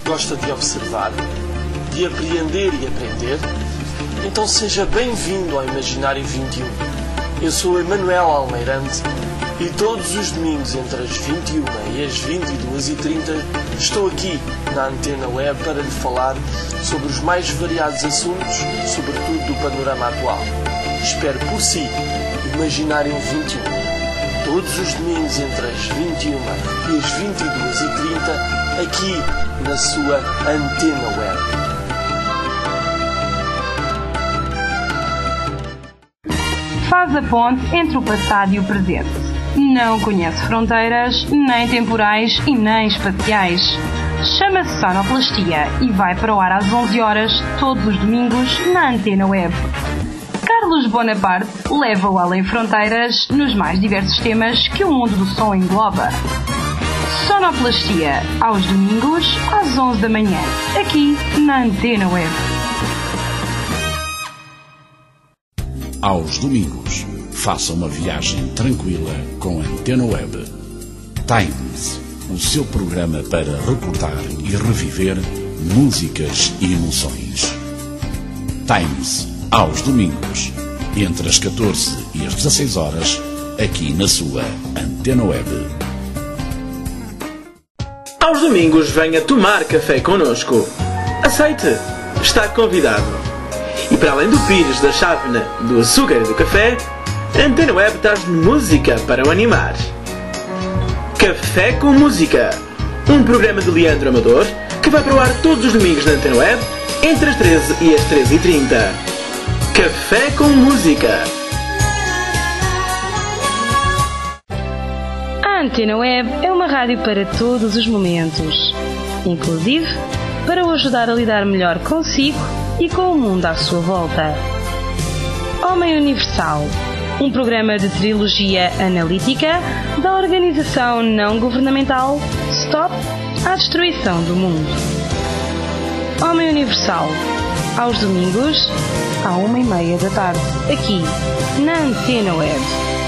Gosta de observar, de apreender e aprender? Então seja bem-vindo ao Imaginário 21. Eu sou Emanuel Almeirante e todos os domingos entre as 21 e as 22h30 estou aqui na Antena Web para lhe falar sobre os mais variados assuntos, sobretudo do panorama atual. Espero por si, Imaginário 21. Todos os domingos entre as 21 e as 22h30 aqui na sua Antena Web. Faz a ponte entre o passado e o presente. Não conhece fronteiras, nem temporais e nem espaciais. Chama-se Sonoplastia e vai para o ar às 11 horas, todos os domingos, na Antena Web. Carlos Bonaparte leva-o além fronteiras nos mais diversos temas que o mundo do som engloba. Sonoplastia, aos domingos, às 11 da manhã, aqui na Antena Web. Aos domingos, faça uma viagem tranquila com a Antena Web. Times, o seu programa para recordar e reviver músicas e emoções. Times, aos domingos, entre as 14 e as 16 horas, aqui na sua Antena Web. Aos domingos venha tomar café connosco. Aceite! Está convidado. E para além do pires, da chávena, do açúcar e do café, a Antena Web traz música para o animar. Café com Música, um programa de Leandro Amador que vai para o ar todos os domingos na Antena Web entre as 13 e as 13h30. Café com Música. A Antena Web é uma rádio para todos os momentos, inclusive para o ajudar a lidar melhor consigo e com o mundo à sua volta. Homem Universal, um programa de trilogia analítica da organização não governamental Stop à Destruição do Mundo. Homem Universal, aos domingos, à 1h30 da tarde, aqui na Antena Web.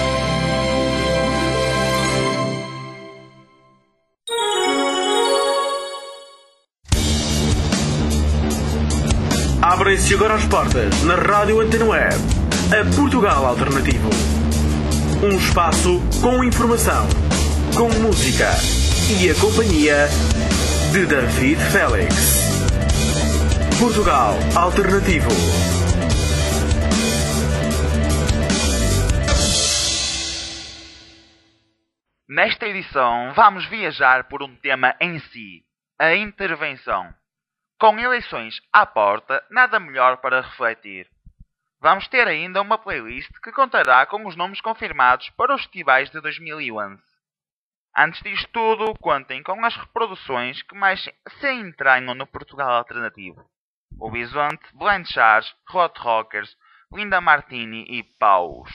Abrem-se agora as portas na Rádio Antena Web, a Portugal Alternativo. Um espaço com informação, com música e a companhia de David Félix. Portugal Alternativo. Nesta edição vamos viajar por um tema em si, a intervenção. Com eleições à porta, nada melhor para refletir. Vamos ter ainda uma playlist que contará com os nomes confirmados para os festivais de 2011. Antes disto tudo, contem com as reproduções que mais se entranham no Portugal Alternativo. O Bisonte, Blind Charge, Hot Rockers, Linda Martini e Paus.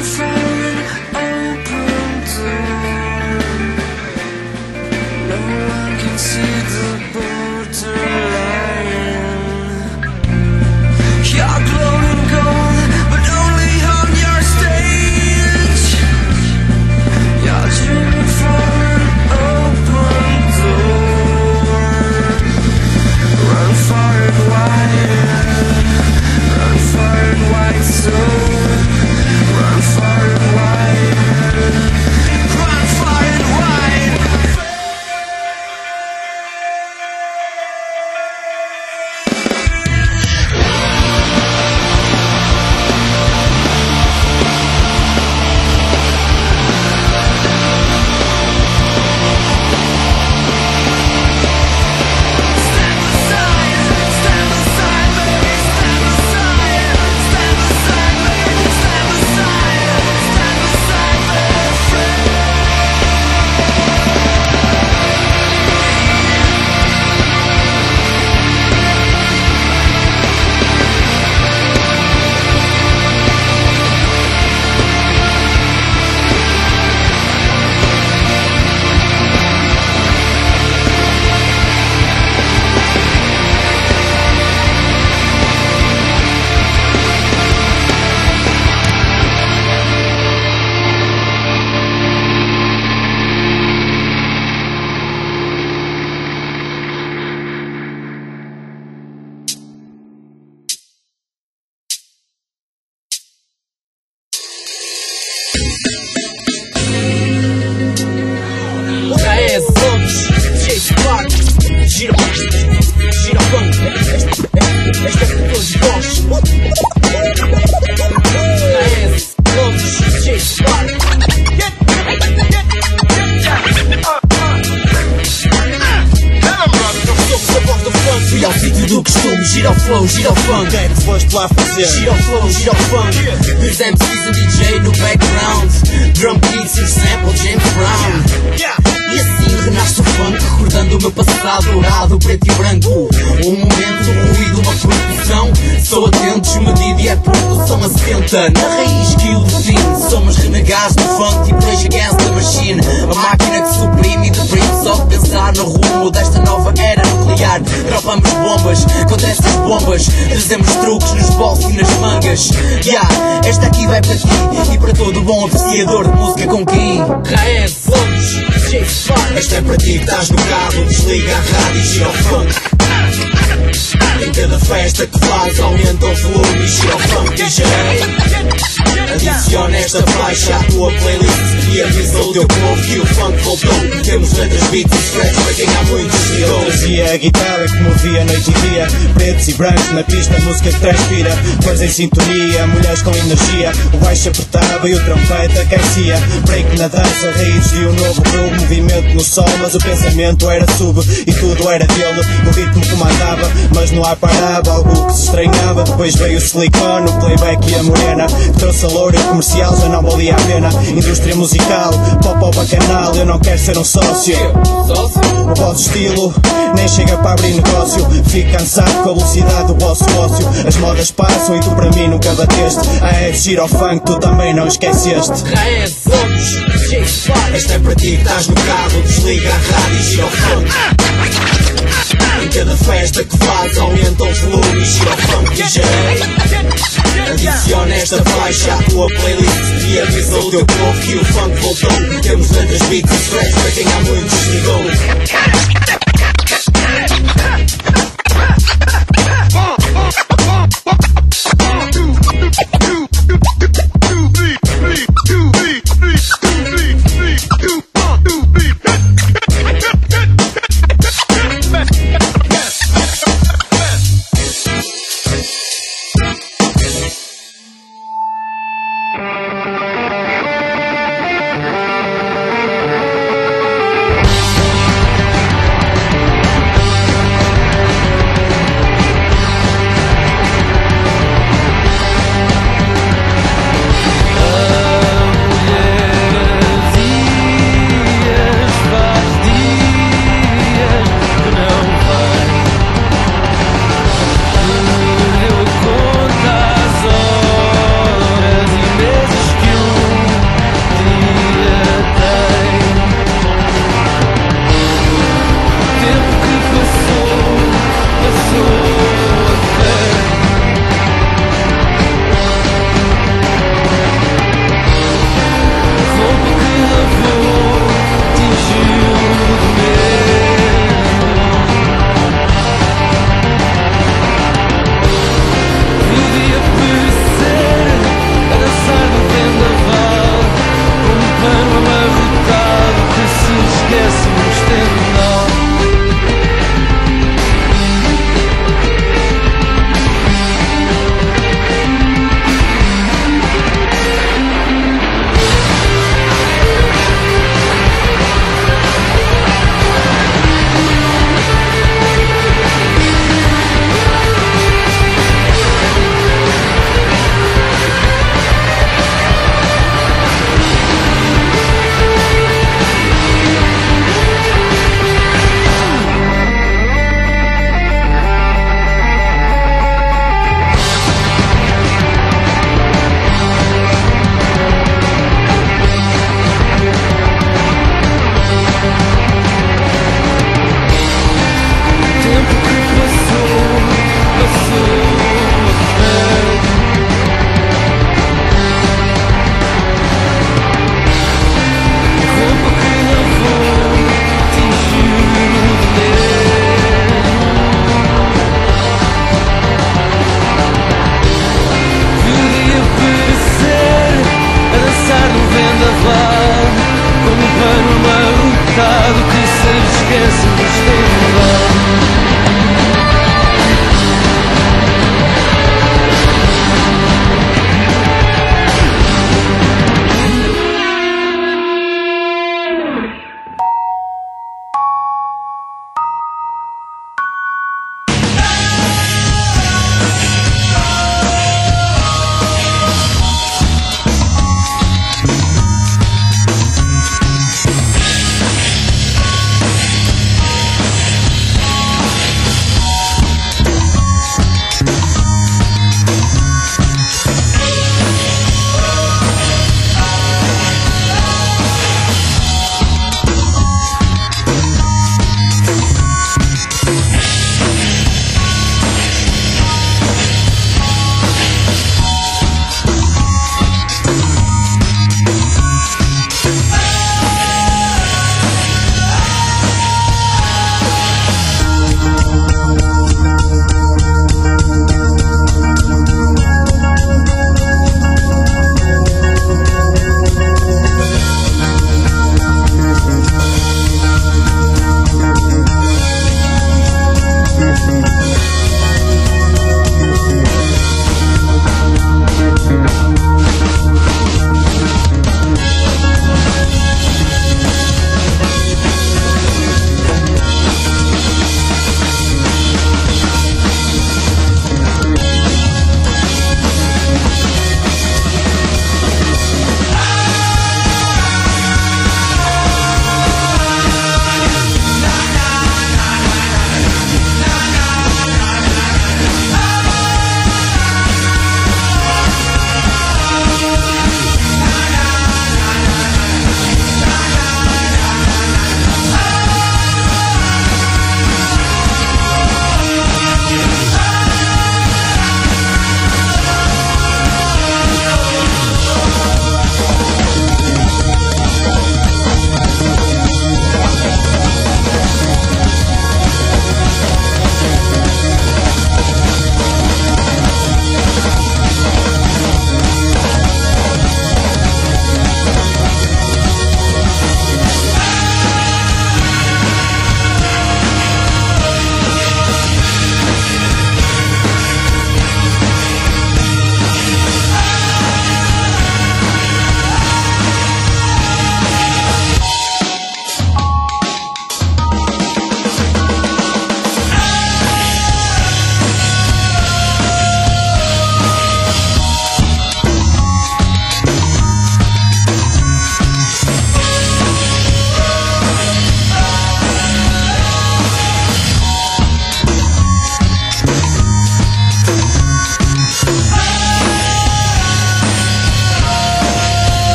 Gira o flow, gira o funk. O que é que foste lá fazer? Gira o flow, gira o funk. Dos MCs e DJ no background. Drum beats e sample James Brown. E assim renasce o funk, recordando o meu passado dourado, preto e branco. Um momento, um ruído, uma produção. Sou atento, desmedido e é produção assenta. Na raiz que o define. Somos renegados no funk, tipo Rage Against the Machine. A máquina que suprime e deprime. Só de pensar no rumo desta nova era nuclear. Dropamos bombas, contra essas bombas. Trazemos truques nos bolsos e nas mangas. Esta aqui vai para ti e para todo bom apreciador de música com quem Raed, Flows, J. Esta é para ti que estás no carro. Desliga a rádio e gira o funk. Em cada festa que faz aumenta o volume e gira o funk DJ. Adiciona esta faixa à tua playlist e avisa o teu povo que o funk voltou. Temos letras, beats e scratch para quem há muitos seguidores. Trazia a guitarra que movia noite e dia. Pretos e brancos na pista, música que transpira. Cores em sintonia, mulheres com energia. O baixo apertava e o trompete aquecia. Break na dança, raízes de um novo groove. Movimento no sol, mas o pensamento era sub. E tudo era dele, o ritmo comandava. Mas no ar parava, algo que se estranhava. Depois veio o silicone, o playback e a morena. Trouxe a loura e o comercial, já não valia a pena. Indústria musical, pop ao bacanal. Eu não quero ser um sócio. O vosso estilo nem chega para abrir negócio. Fico cansado com a velocidade do vosso ócio. As modas passam e tu para mim nunca bateste. A gira ao funk, tu também não esqueceste. Raed, Flows, J. Esta é para ti que estás no carro. Desliga a rádio e gira ao funk. Em cada festa que faz aumenta o volume e gira o funk DJ. Adiciona esta faixa à tua playlist e avisa o teu povo que o funk voltou. Temos letras, beats e scratch para quem há muitos seguidores.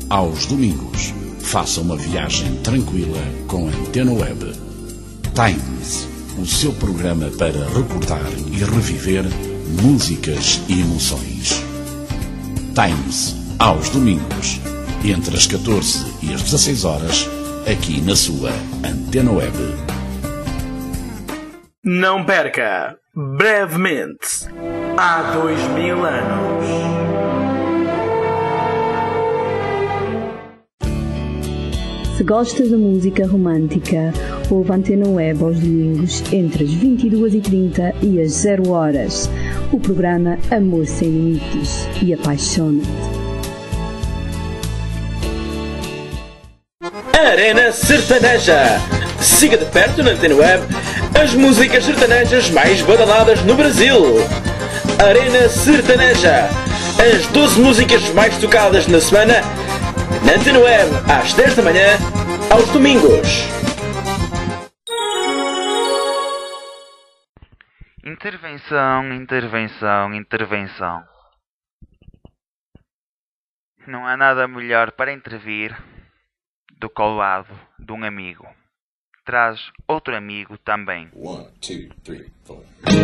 aos domingos. Faça uma viagem tranquila com Antena Web. Times, o seu programa para recordar e reviver músicas e emoções. Times, aos domingos, entre as 14 e as 16 horas, aqui na sua Antena Web. Não perca, brevemente, há 2000 anos. Se gosta de música romântica, ouve Antena Web aos domingos entre as 22h30 e as 0 horas. O programa Amor Sem Limites e Apaixona-te. Arena Sertaneja. Siga de perto na Antena Web as músicas sertanejas mais badaladas no Brasil. Arena Sertaneja. As 12 músicas mais tocadas na semana na Antena Web às 10 da manhã, aos domingos. Intervenção, intervenção, intervenção. Não há nada melhor para intervir do que ao lado de um amigo. Traz outro amigo também. 1, 2, 3, 4.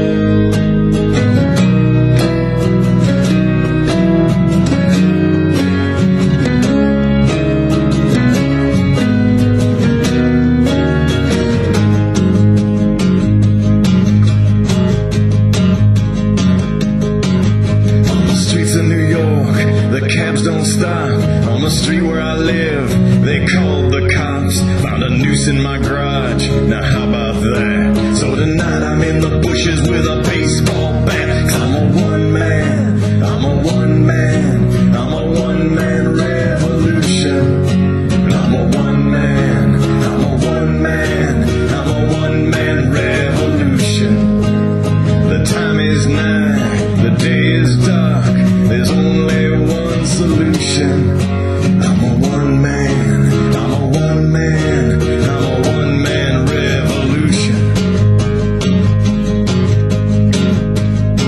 On the street where I live, they called the cops, found a noose in my garage. Now how about that? So tonight I'm in the bushes with a baseball bat. 'Cause I'm a one man, I'm a one man, I'm a one man revolution. I'm a one man, I'm a one man, I'm a one man revolution. The time is nigh, the day is dark, there's only one solution. I'm a one man, I'm a one man, I'm a one man revolution.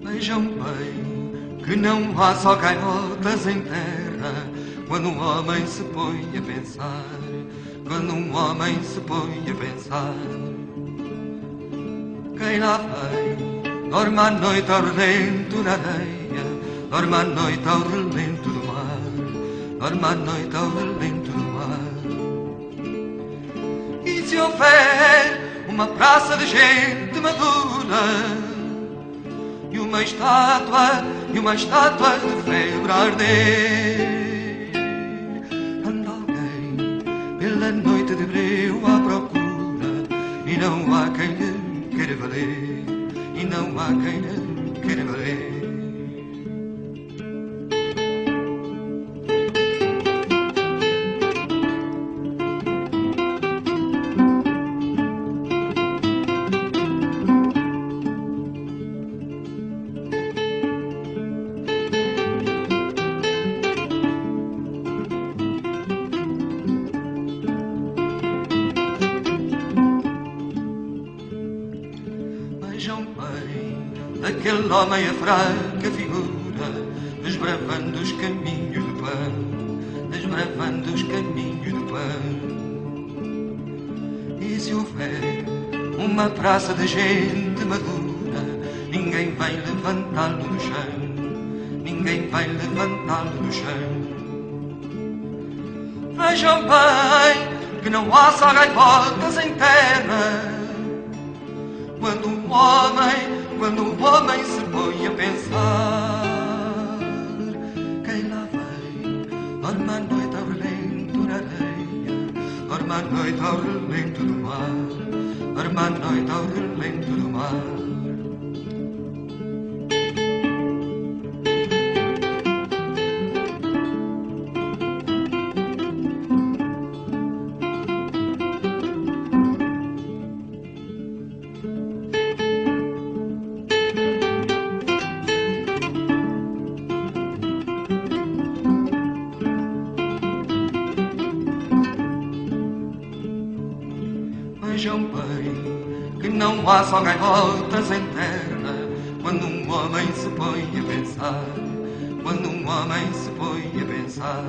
Vejam bem que não há só gaivotas em terra quando um homem se põe a pensar, quando um homem se põe a pensar. Quem lá vem, dorme à noite ao relento na areia, dorme à noite ao relento do mar, dorme à noite ao relento do mar. E se houver uma praça de gente madura e uma estátua de febre a arder, anda alguém pela noite de breu à procura e não há quem lhe queira valer, e não há quem lhe queira valer. Aquele homem a fraca figura, desbravando os caminhos do pão, desbravando os caminhos do pão. E se houver uma praça de gente madura, ninguém vai levantá-lo do chão, ninguém vai levantá-lo do chão. Vejam bem que não há só gaivotas em terra quando um homem se põe a pensar. Quem lá vem, dorme à noite ao relento na areia, dorme à noite ao relento do mar, dorme à noite ao relento do mar. Vejam bem que não há só gaivotas em terra quando um homem se põe a pensar, quando um homem se põe a pensar.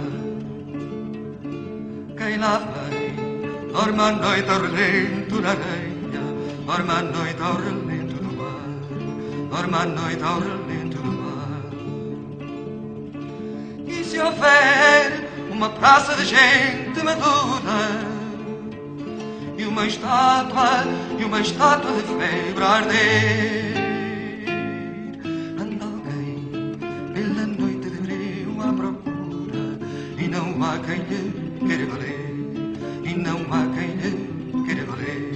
Quem lá vem, dorme à noite ao relento na areia, dorme à noite ao relento do mar, dorme à noite ao relento do mar. E se houver uma praça de gente madura e uma estátua de febre a arder, anda alguém pela noite de breu à procura e não há quem lhe queira valer, e não há quem lhe queira valer.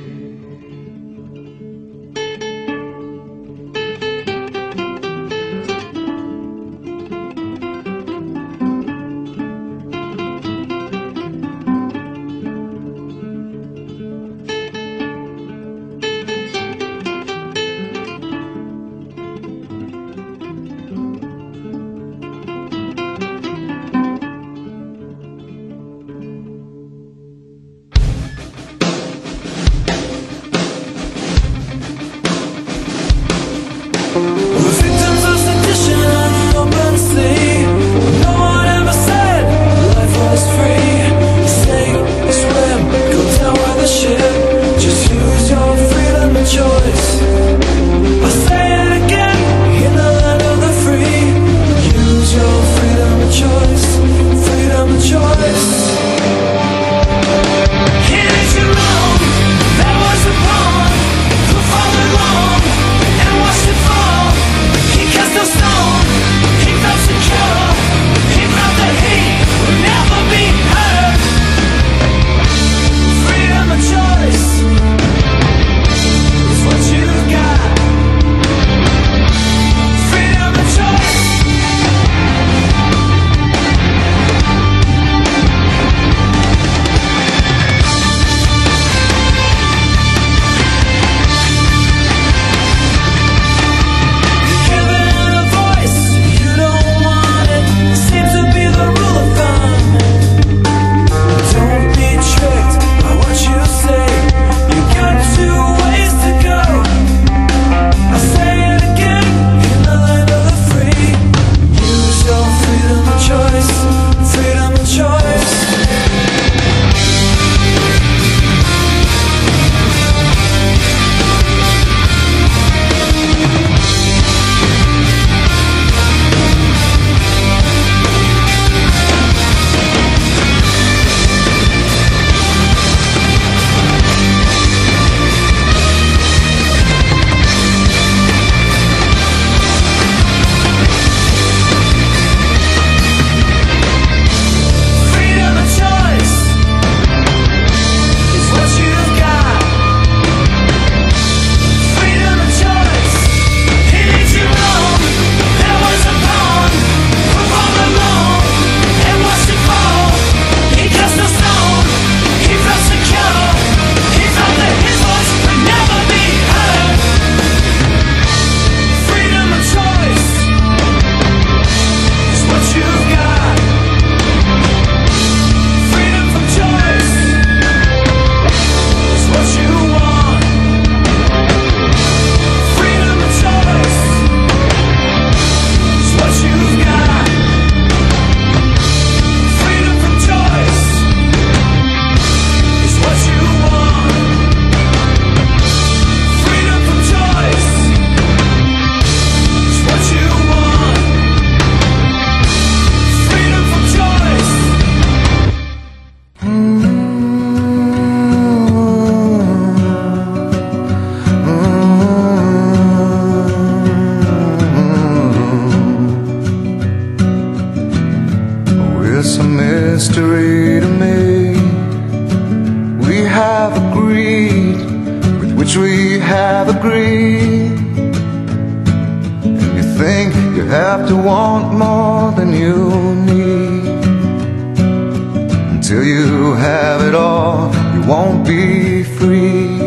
mystery to me. We have agreed with which we have agreed. And you think you have to want more than you need. Until you have it all, you won't be free.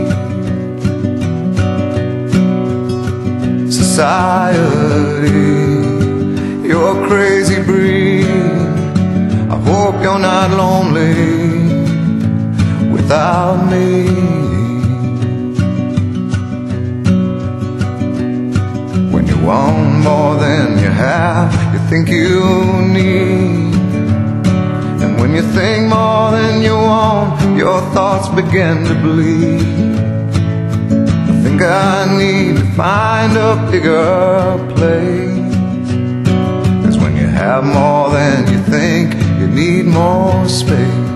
Society, you're a crazy breed. I hope you're not lonely without me. When you want more than you have, you think you need. And when you think more than you want, your thoughts begin to bleed. I think I need to find a bigger place. 'Cause when you have more than you think, you need more space.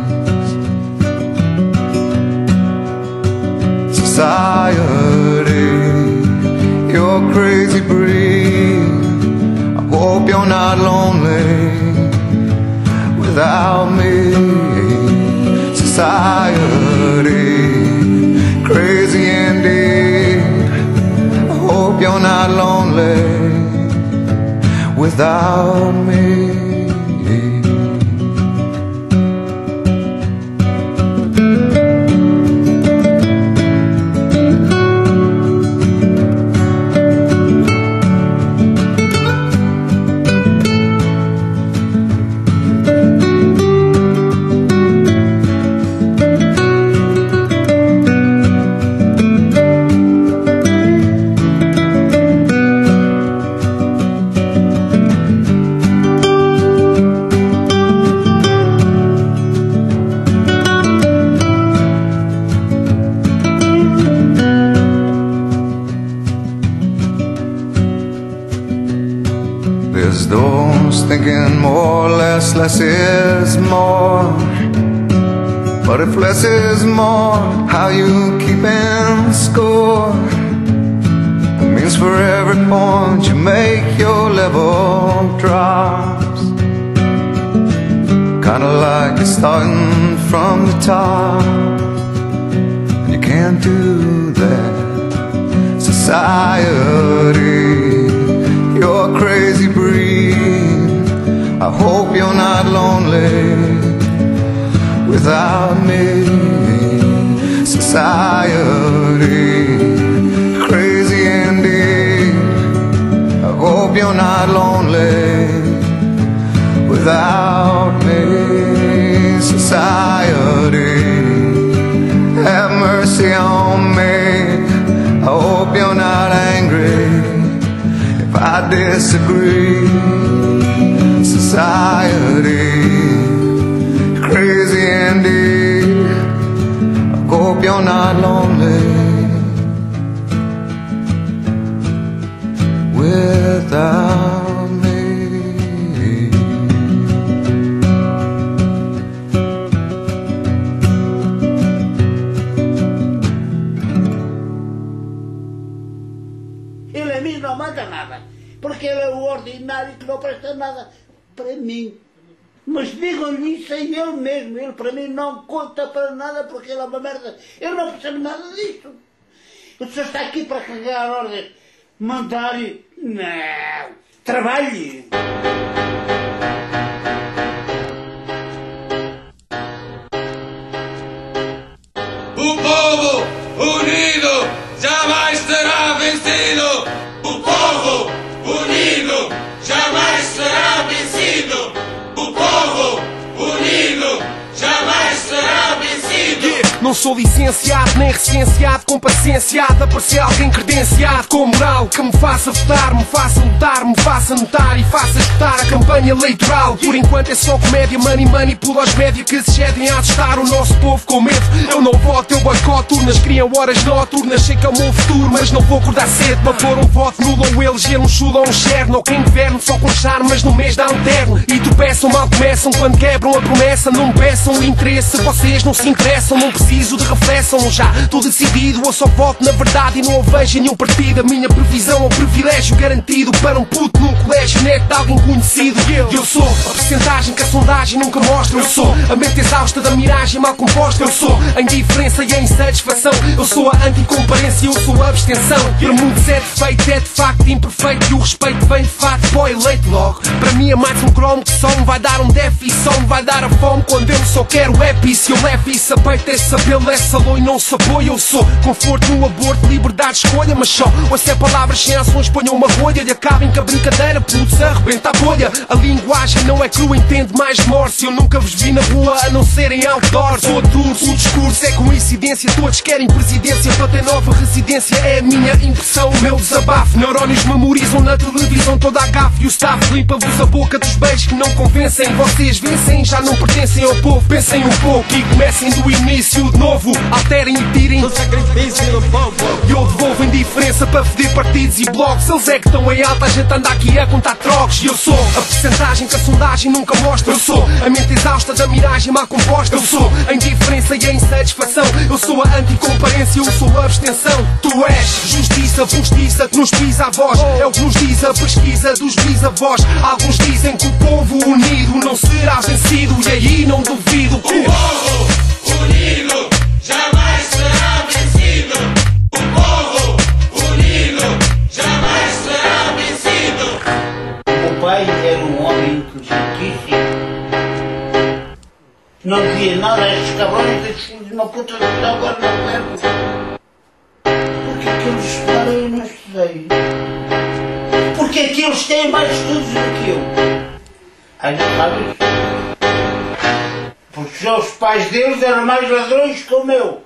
Society, you're a crazy breed. I hope you're not lonely without me. Society, crazy indeed. I hope you're not lonely without me. There's those thinking more, less is more. But if less is more, how you keeping score? It means for every point you make, your level drops. Kinda like you're starting from the top, and you can't do that. Society, you're a crazy breed. I hope you're not lonely without me. Society, crazy indeed. I hope you're not lonely without me. Society, have mercy on me. I hope you're not angry if I disagree. Society, crazy indeed. I hope you're not lonely without me. Ele a mim não manda nada, porque ele é o ordinário que não presta nada para mim. Mas digam-lhe isso a ele mesmo. Ele para mim não conta para nada, porque ele é uma merda. Eu não percebo nada disso. O senhor está aqui para carregar ordens, mandar e... Não! Trabalhe! O povo unido jamais será vencido. O povo unido jamais será vencido. O povo unido jamais será vencido. Não sou licenciado, nem recenseado, com paciência de aparecer alguém credenciado com moral, que me faça votar, me faça lutar, me faça notar e faça escutar a campanha eleitoral. Por enquanto é só comédia, money pula aos médios que se cedem a assustar o nosso povo com medo. Eu não voto, eu boicoto urnas, criam horas noturnas, sei que é o meu futuro, mas não vou acordar cedo para pôr um voto nulo ou eleger um chulo ou um cherno, ou quem governo só com charmas no mês dá um terno. E tropeçam, mal começam, quando quebram a promessa, não me peçam o interesse, vocês não se interessam, não precisam preciso de reflexão. Já estou decidido, eu só voto na verdade e não o vejo em nenhum partido. A minha previsão é um privilégio garantido para um puto no colégio neto de alguém conhecido. Eu sou a percentagem que a sondagem nunca mostra. Eu sou a mente exausta da miragem mal composta. Eu sou a indiferença e a insatisfação. Eu sou a anticomparência, eu sou a abstenção. Para muitos é defeito, é de facto imperfeito, e o respeito vem de fato para o eleito logo. Para mim é mais um cromo que só me vai dar um déficit, só me vai dar a fome quando eu só quero épice. Se eu levo isso a peito, esse apelo é salão e não se apoia. Eu sou conforto no aborto, liberdade de escolha, mas só ouço é palavras sem ações, ponham uma rolha e acabem com a brincadeira, puto, se arrebenta a bolha. A linguagem não é crua, entende mais de morse. Eu nunca vos vi na rua a não ser em outdoors. Sou duro, o discurso é coincidência, todos querem presidência para ter nova residência. É a minha impressão, o meu desabafo. Neurónios memorizam na televisão toda a gafe, e o staff limpa-vos a boca dos beijos que não convencem. Vocês vencem, já não pertencem ao povo. Pensem um pouco e comecem do início de novo. Alterem e tirem o sacrifício do povo. E eu devolvo indiferença para foder partidos e blogs. Eles é que estão em alta, a gente anda aqui a contar trocos. E eu sou a percentagem que a sondagem nunca mostra. Eu sou a mente exausta da miragem mal composta. Eu sou a indiferença e a insatisfação. Eu sou a anticomparência, eu sou a abstenção. Tu és justiça, postiça que nos pisa a voz. É o que nos diz a pesquisa dos bisavós. Alguns dizem que o povo unido não será vencido, e aí não duvido que o povo unido jamais será vencido. O povo unido jamais será vencido. O pai era um homem inteligentíssimo. Não dizia nada a estes cabrões, estes filhos de uma puta que agora não lembro. Porque é que eles estudaram e eu não estudei? Porque é que eles têm mais estudos do que eu? Ainda sabes? Porque já os pais deles eram mais ladrões que o meu.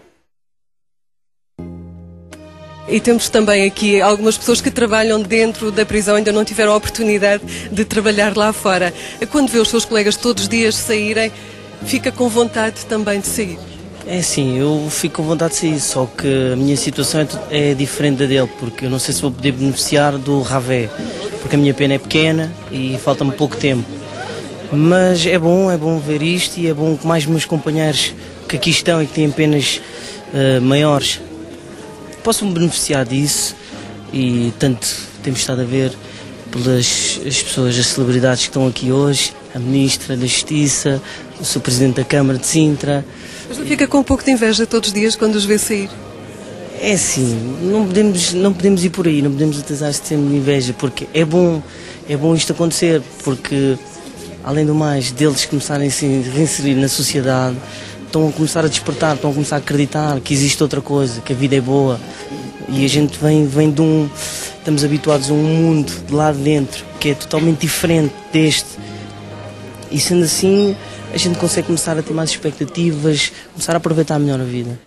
E temos também aqui algumas pessoas que trabalham dentro da prisão, ainda não tiveram a oportunidade de trabalhar lá fora. Quando vê os seus colegas todos os dias saírem, fica com vontade também de sair? É sim, eu fico com vontade de sair, só que a minha situação é diferente da dele, porque eu não sei se vou poder beneficiar do Ravé, porque a minha pena é pequena e falta-me pouco tempo. Mas é bom ver isto, e é bom que mais meus companheiros que aqui estão e que têm penas maiores possam beneficiar disso. E tanto temos estado a ver pelas as pessoas, as celebridades que estão aqui hoje, a Ministra da Justiça, o Sr. Presidente da Câmara de Sintra. Mas não fica com um pouco de inveja todos os dias quando os vê sair? É assim, não podemos ir por aí, não podemos utilizar este termo de inveja, porque é bom isto acontecer, porque além do mais deles começarem a se reinserir na sociedade, estão a começar a despertar, estão a começar a acreditar que existe outra coisa, que a vida é boa, e a gente vem de estamos habituados a um mundo de lá de dentro que é totalmente diferente deste, e sendo assim a gente consegue começar a ter mais expectativas, começar a aproveitar melhor a vida.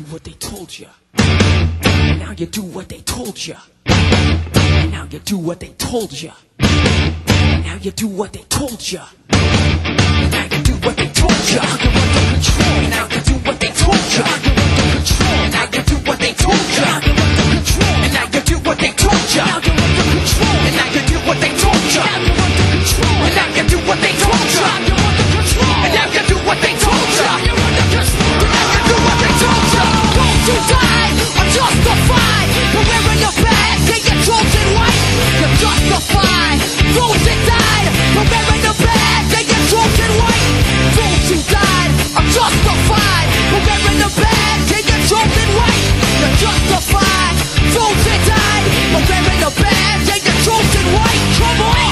what they told you. And now you do what they told you. And now you do what they told you. And now you do what they told you. And now you do what they told you. You're under control. And now you do what they told you. You're under control. And now you do what they told you. You're under control. And now you do what they told you. You're under control. And now you do what they told you. You're under control. And now you do what they told you. You're under control. And now you do what they told you. You're under control. And now you do what they told you. Those who died are justified for wearing your badge, take your chosen white. You're justified. Those that died for wearing the badge, take your chosen white. Those who died are justified for wearing the badge, take your chosen white. You're justified. Those that died for wearing the badge, take your chosen white. Come on.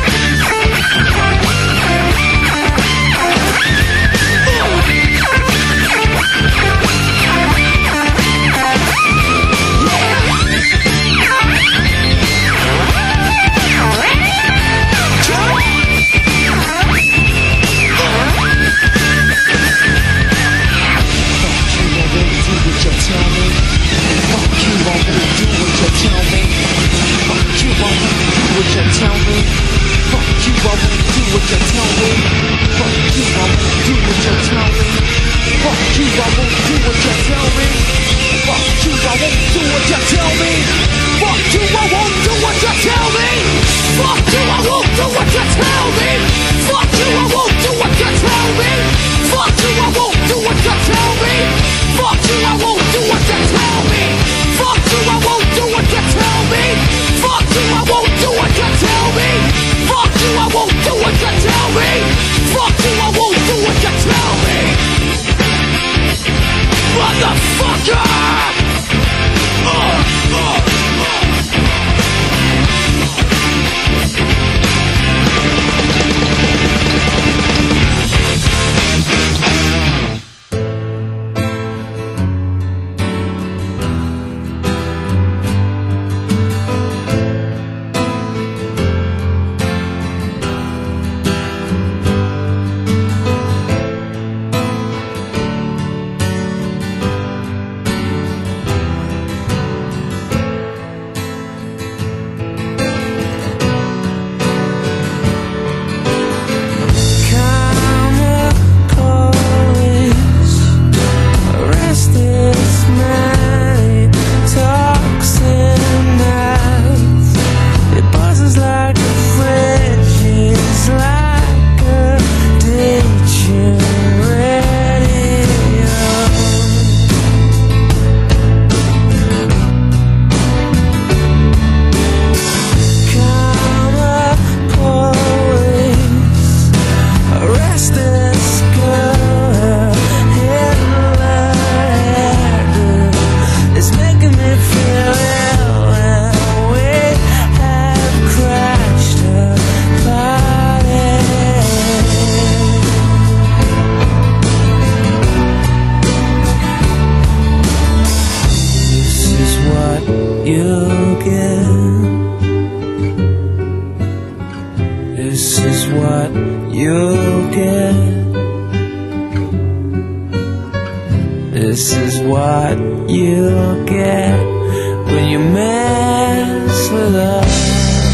This is what you'll get when you mess with us.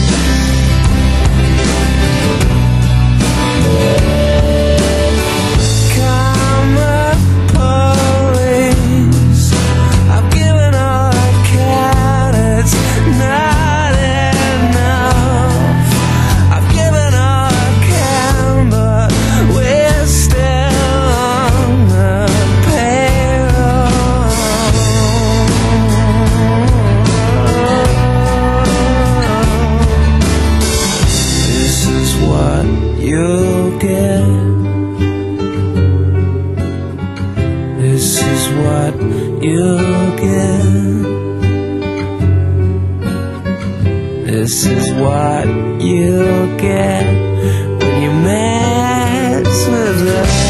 This is what you'll get when you mess with us.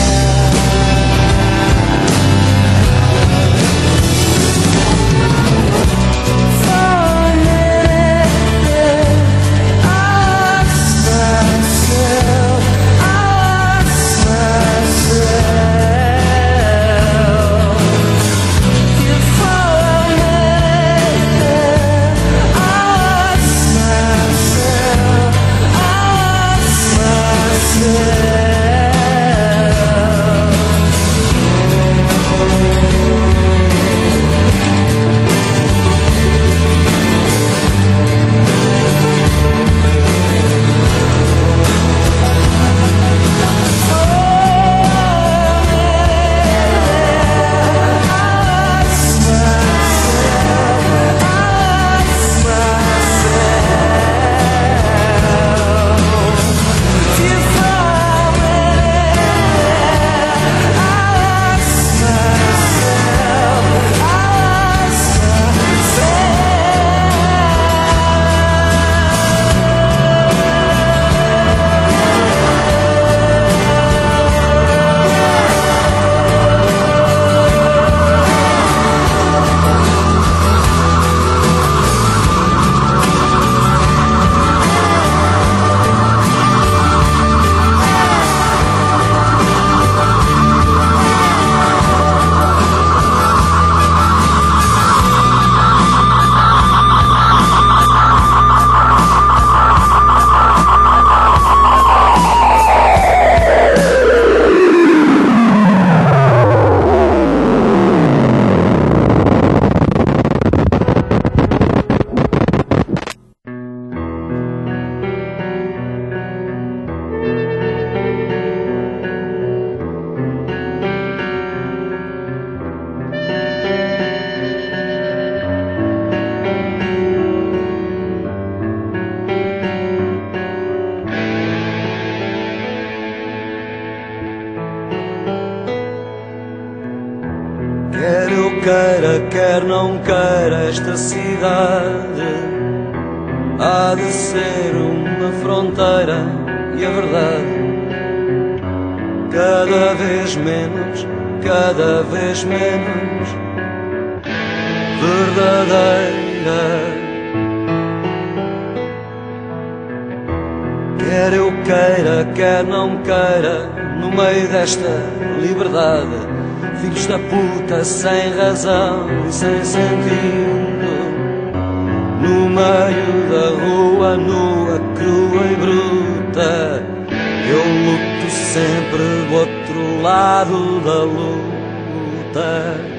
queira, quer não queira, esta cidade há de ser uma fronteira. E a verdade, cada vez menos verdadeira. Quer eu queira, quer não queira, no meio desta liberdade, filhos da puta sem razão e sem sentido, no meio da rua nua, crua e bruta, eu luto sempre do outro lado da luta.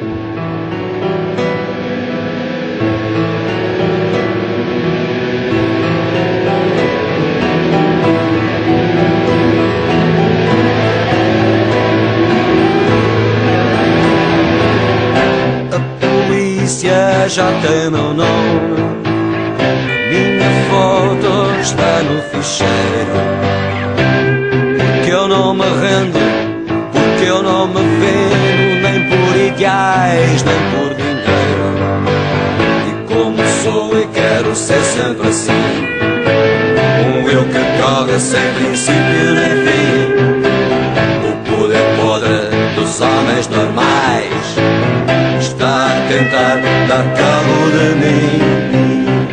Já tem meu nome, minha foto está no ficheiro. Porque eu não me rendo, porque eu não me vendo, nem por ideais, nem por dinheiro. E como sou e quero ser sempre assim, um eu que corre sem princípio nem fim, o poder podre dos homens normais está a tentar dar cabo de mim.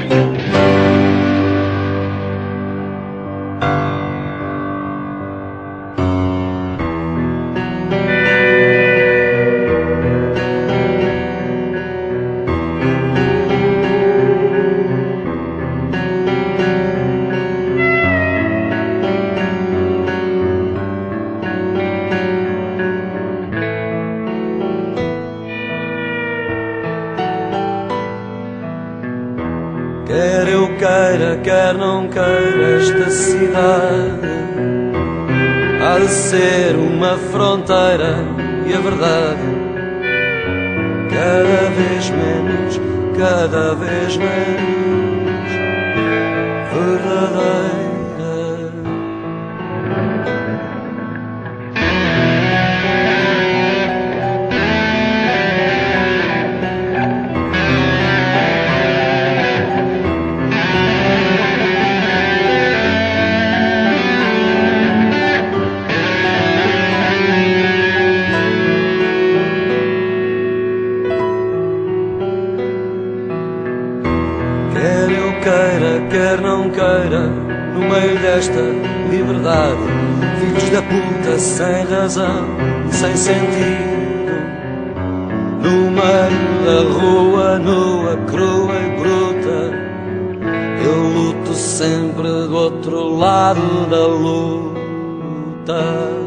Quer eu queira, quer não queira, esta cidade há de ser uma fronteira. E a verdade, cada vez menos verdadeira. Quer não queira, no meio desta liberdade, filhos da puta sem razão e sem sentido, no meio da rua nua, crua e bruta, eu luto sempre do outro lado da luta.